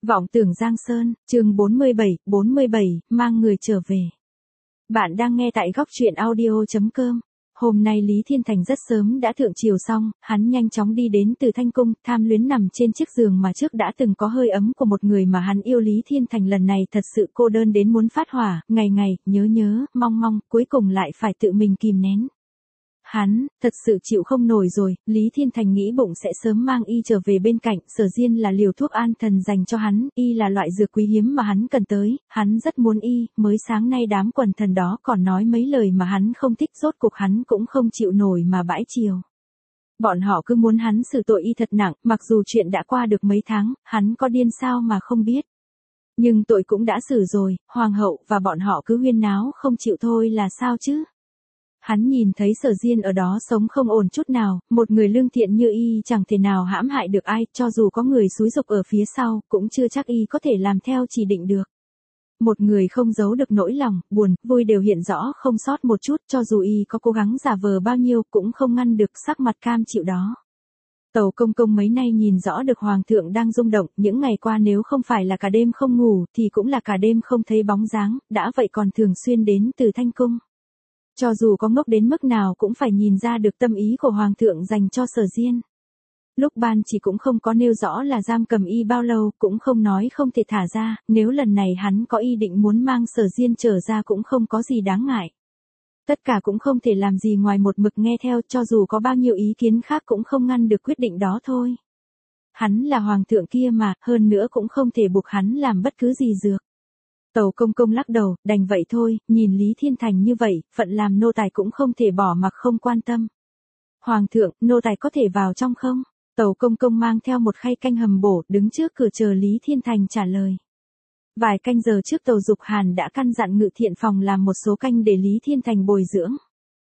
Vọng tưởng Giang Sơn, chương 47, mang người trở về. Bạn đang nghe tại góc truyện audio.com. Hôm nay Lý Thiên Thành rất sớm đã thượng triều xong, hắn nhanh chóng đi đến Từ Thanh Cung, tham luyến nằm trên chiếc giường mà trước đã từng có hơi ấm của một người mà hắn yêu. Lý Thiên Thành lần này thật sự cô đơn đến muốn phát hỏa, ngày ngày, nhớ, mong, cuối cùng lại phải tự mình kìm nén. Hắn, thật sự chịu không nổi rồi, Lý Thiên Thành nghĩ bụng sẽ sớm mang y trở về bên cạnh. Sở Diên là liều thuốc an thần dành cho hắn, y là loại dược quý hiếm mà hắn cần tới, hắn rất muốn y. Mới sáng nay đám quần thần đó còn nói mấy lời mà hắn không thích, rốt cuộc hắn cũng không chịu nổi mà bãi chiều. Bọn họ cứ muốn hắn xử tội y thật nặng, mặc dù chuyện đã qua được mấy tháng, hắn có điên sao mà không biết. Nhưng tội cũng đã xử rồi, hoàng hậu và bọn họ cứ huyên náo không chịu thôi là sao chứ. Hắn nhìn thấy Sở Diên ở đó sống không ổn chút nào, một người lương thiện như y chẳng thể nào hãm hại được ai, cho dù có người xúi giục ở phía sau, cũng chưa chắc y có thể làm theo chỉ định được. Một người không giấu được nỗi lòng, buồn, vui đều hiện rõ không sót một chút, cho dù y có cố gắng giả vờ bao nhiêu cũng không ngăn được sắc mặt cam chịu đó. Tàu Công Công mấy nay nhìn rõ được Hoàng thượng đang rung động, những ngày qua nếu không phải là cả đêm không ngủ thì cũng là cả đêm không thấy bóng dáng, đã vậy còn thường xuyên đến Từ Thanh Cung. Cho dù có ngốc đến mức nào cũng phải nhìn ra được tâm ý của Hoàng thượng dành cho Sở Diên. Lúc ban chỉ cũng không có nêu rõ là giam cầm y bao lâu, cũng không nói không thể thả ra, nếu lần này hắn có ý định muốn mang Sở Diên trở ra cũng không có gì đáng ngại. Tất cả cũng không thể làm gì ngoài một mực nghe theo, cho dù có bao nhiêu ý kiến khác cũng không ngăn được quyết định đó thôi. Hắn là Hoàng thượng kia mà, hơn nữa cũng không thể buộc hắn làm bất cứ gì dược. Tàu Công Công lắc đầu, đành vậy thôi, nhìn Lý Thiên Thành như vậy, phận làm nô tài cũng không thể bỏ mặc không quan tâm. Hoàng thượng, nô tài có thể vào trong không? Tàu Công Công mang theo một khay canh hầm bổ, đứng trước cửa chờ Lý Thiên Thành trả lời. Vài canh giờ trước Tàu Dục Hàn đã căn dặn Ngự Thiện Phòng làm một số canh để Lý Thiên Thành bồi dưỡng.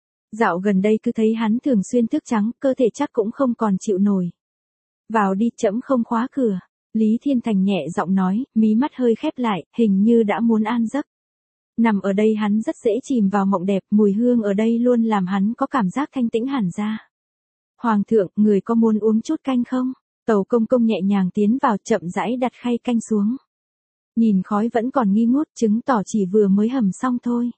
Dạo gần đây cứ thấy hắn thường xuyên thức trắng, cơ thể chắc cũng không còn chịu nổi. Vào đi, trẫm không khóa cửa. Lý Thiên Thành nhẹ giọng nói, mí mắt hơi khép lại, hình như đã muốn an giấc. Nằm ở đây hắn rất dễ chìm vào mộng đẹp, mùi hương ở đây luôn làm hắn có cảm giác thanh tĩnh hẳn ra. Hoàng thượng, người có muốn uống chút canh không? Tàu Công Công nhẹ nhàng tiến vào, chậm rãi đặt khay canh xuống. Nhìn khói vẫn còn nghi ngút, chứng tỏ chỉ vừa mới hầm xong thôi.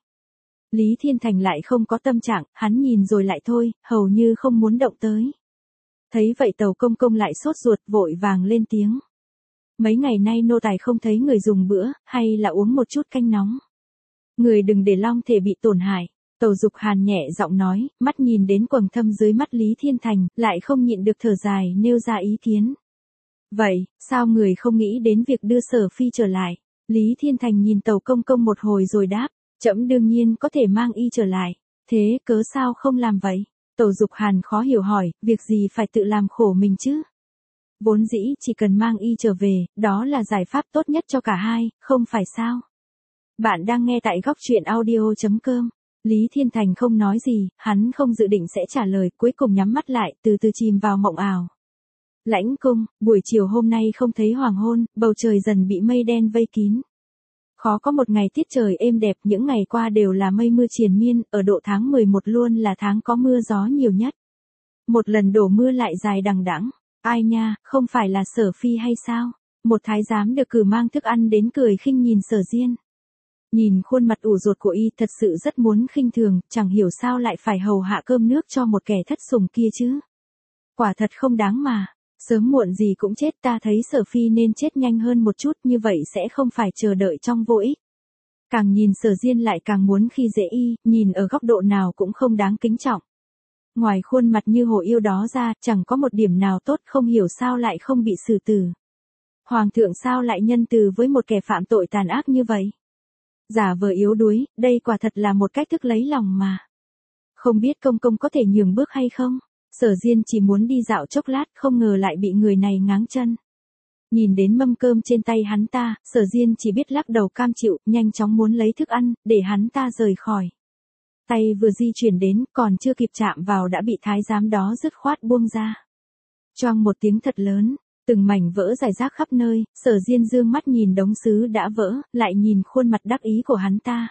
Lý Thiên Thành lại không có tâm trạng, hắn nhìn rồi lại thôi, hầu như không muốn động tới. Thấy vậy Tàu Công Công lại sốt ruột, vội vàng lên tiếng. Mấy ngày nay nô tài không thấy người dùng bữa, hay là uống một chút canh nóng. Người đừng để long thể bị tổn hại. Tàu Dục Hàn nhẹ giọng nói, mắt nhìn đến quầng thâm dưới mắt Lý Thiên Thành, lại không nhịn được thở dài, nêu ra ý kiến. Vậy, sao người không nghĩ đến việc đưa Sở Phi trở lại? Lý Thiên Thành nhìn Tàu Công Công một hồi rồi đáp, trẫm đương nhiên có thể mang y trở lại. Thế cớ sao không làm vậy? Tàu Dục Hàn khó hiểu hỏi, việc gì phải tự làm khổ mình chứ? Vốn dĩ chỉ cần mang y trở về, đó là giải pháp tốt nhất cho cả hai, không phải sao? Bạn đang nghe tại góc truyện audio.com. Lý Thiên Thành không nói gì, hắn không dự định sẽ trả lời, cuối cùng nhắm mắt lại, từ từ chìm vào mộng ảo. Lãnh Cung, buổi chiều hôm nay không thấy hoàng hôn, bầu trời dần bị mây đen vây kín. Khó có một ngày tiết trời êm đẹp, những ngày qua đều là mây mưa triền miên, ở độ tháng 11 luôn là tháng có mưa gió nhiều nhất. Một lần đổ mưa lại dài đằng đẵng. Ai nha, không phải là Sở Phi hay sao? Một thái giám được cử mang thức ăn đến cười khinh nhìn Sở Diên. Nhìn khuôn mặt ủ rột của y thật sự rất muốn khinh thường, chẳng hiểu sao lại phải hầu hạ cơm nước cho một kẻ thất sủng kia chứ. Quả thật không đáng mà, sớm muộn gì cũng chết, ta thấy Sở Phi nên chết nhanh hơn một chút, như vậy sẽ không phải chờ đợi trong vô ích. Càng nhìn Sở Diên lại càng muốn khi dễ y, nhìn ở góc độ nào cũng không đáng kính trọng. Ngoài khuôn mặt như hồ yêu đó ra, chẳng có một điểm nào tốt, không hiểu sao lại không bị xử tử. Hoàng thượng sao lại nhân từ với một kẻ phạm tội tàn ác như vậy? Giả vờ yếu đuối, đây quả thật là một cách thức lấy lòng mà. Không biết Công Công có thể nhường bước hay không? Sở Diên chỉ muốn đi dạo chốc lát, không ngờ lại bị người này ngáng chân. Nhìn đến mâm cơm trên tay hắn ta, Sở Diên chỉ biết lắc đầu cam chịu, nhanh chóng muốn lấy thức ăn, để hắn ta rời khỏi. Tay vừa di chuyển đến, còn chưa kịp chạm vào đã bị thái giám đó dứt khoát buông ra. Choang một tiếng thật lớn, từng mảnh vỡ rải rác khắp nơi, Sở Diên dương mắt nhìn đống sứ đã vỡ, lại nhìn khuôn mặt đắc ý của hắn ta.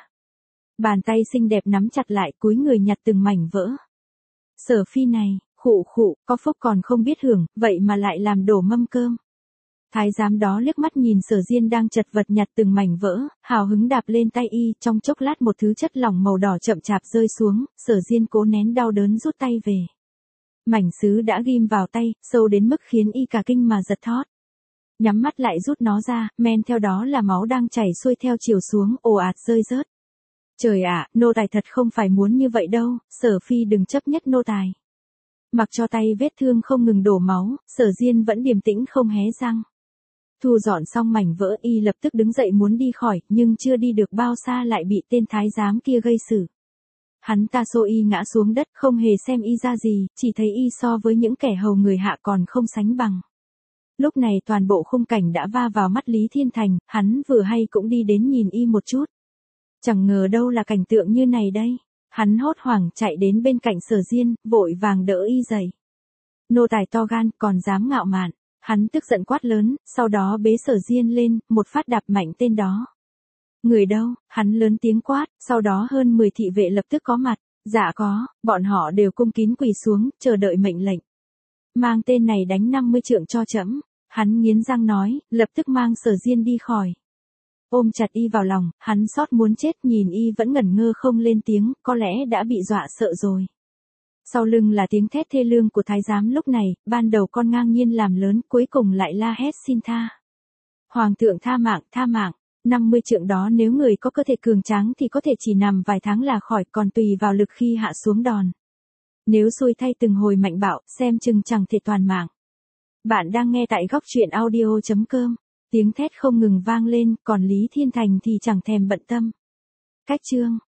Bàn tay xinh đẹp nắm chặt lại, cúi người nhặt từng mảnh vỡ. Sở Phi này, khụ, có phúc còn không biết hưởng, vậy mà lại làm đổ mâm cơm. Thái giám đó liếc mắt nhìn Sở Diên đang chật vật nhặt từng mảnh vỡ, hào hứng đạp lên tay y, trong chốc lát một thứ chất lỏng màu đỏ chậm chạp rơi xuống, Sở Diên cố nén đau đớn rút tay về. Mảnh sứ đã ghim vào tay, sâu đến mức khiến y cả kinh mà giật thót. Nhắm mắt lại rút nó ra, men theo đó là máu đang chảy xuôi theo chiều xuống, ồ ạt rơi rớt. Trời ạ, nô tài thật không phải muốn như vậy đâu, Sở Phi đừng chấp nhất nô tài. Mặc cho tay vết thương không ngừng đổ máu, Sở Diên vẫn điềm tĩnh không hé răng. Thu dọn xong mảnh vỡ y lập tức đứng dậy muốn đi khỏi, nhưng chưa đi được bao xa lại bị tên thái giám kia gây xử. Hắn ta xô y ngã xuống đất không hề xem y ra gì, chỉ thấy y so với những kẻ hầu người hạ còn không sánh bằng. Lúc này toàn bộ khung cảnh đã va vào mắt Lý Thiên Thành, hắn vừa hay cũng đi đến nhìn y một chút. Chẳng ngờ đâu là cảnh tượng như này đây. Hắn hốt hoảng chạy đến bên cạnh Sở Diên, vội vàng đỡ y dậy. Nô tài to gan, còn dám ngạo mạn. Hắn tức giận quát lớn, sau đó bế Sở Diên lên, một phát đạp mạnh tên đó. Người đâu, hắn lớn tiếng quát, sau đó hơn 10 thị vệ lập tức có mặt. Dạ có, bọn họ đều cung kín quỳ xuống, chờ đợi mệnh lệnh. Mang tên này đánh 50 trượng cho trẫm. Hắn nghiến răng nói, lập tức mang Sở Diên đi khỏi. Ôm chặt y vào lòng, hắn xót muốn chết nhìn y vẫn ngẩn ngơ không lên tiếng, có lẽ đã bị dọa sợ rồi. Sau lưng là tiếng thét thê lương của thái giám lúc này, ban đầu con ngang nhiên làm lớn, cuối cùng lại la hét xin tha. Hoàng thượng tha mạng, 50 trượng đó nếu người có cơ thể cường tráng thì có thể chỉ nằm vài tháng là khỏi, còn tùy vào lực khi hạ xuống đòn. Nếu xui thay từng hồi mạnh bạo, xem chừng chẳng thể toàn mạng. Bạn đang nghe tại góc truyện audio.com. Tiếng thét không ngừng vang lên, còn Lý Thiên Thành thì chẳng thèm bận tâm. Cách chương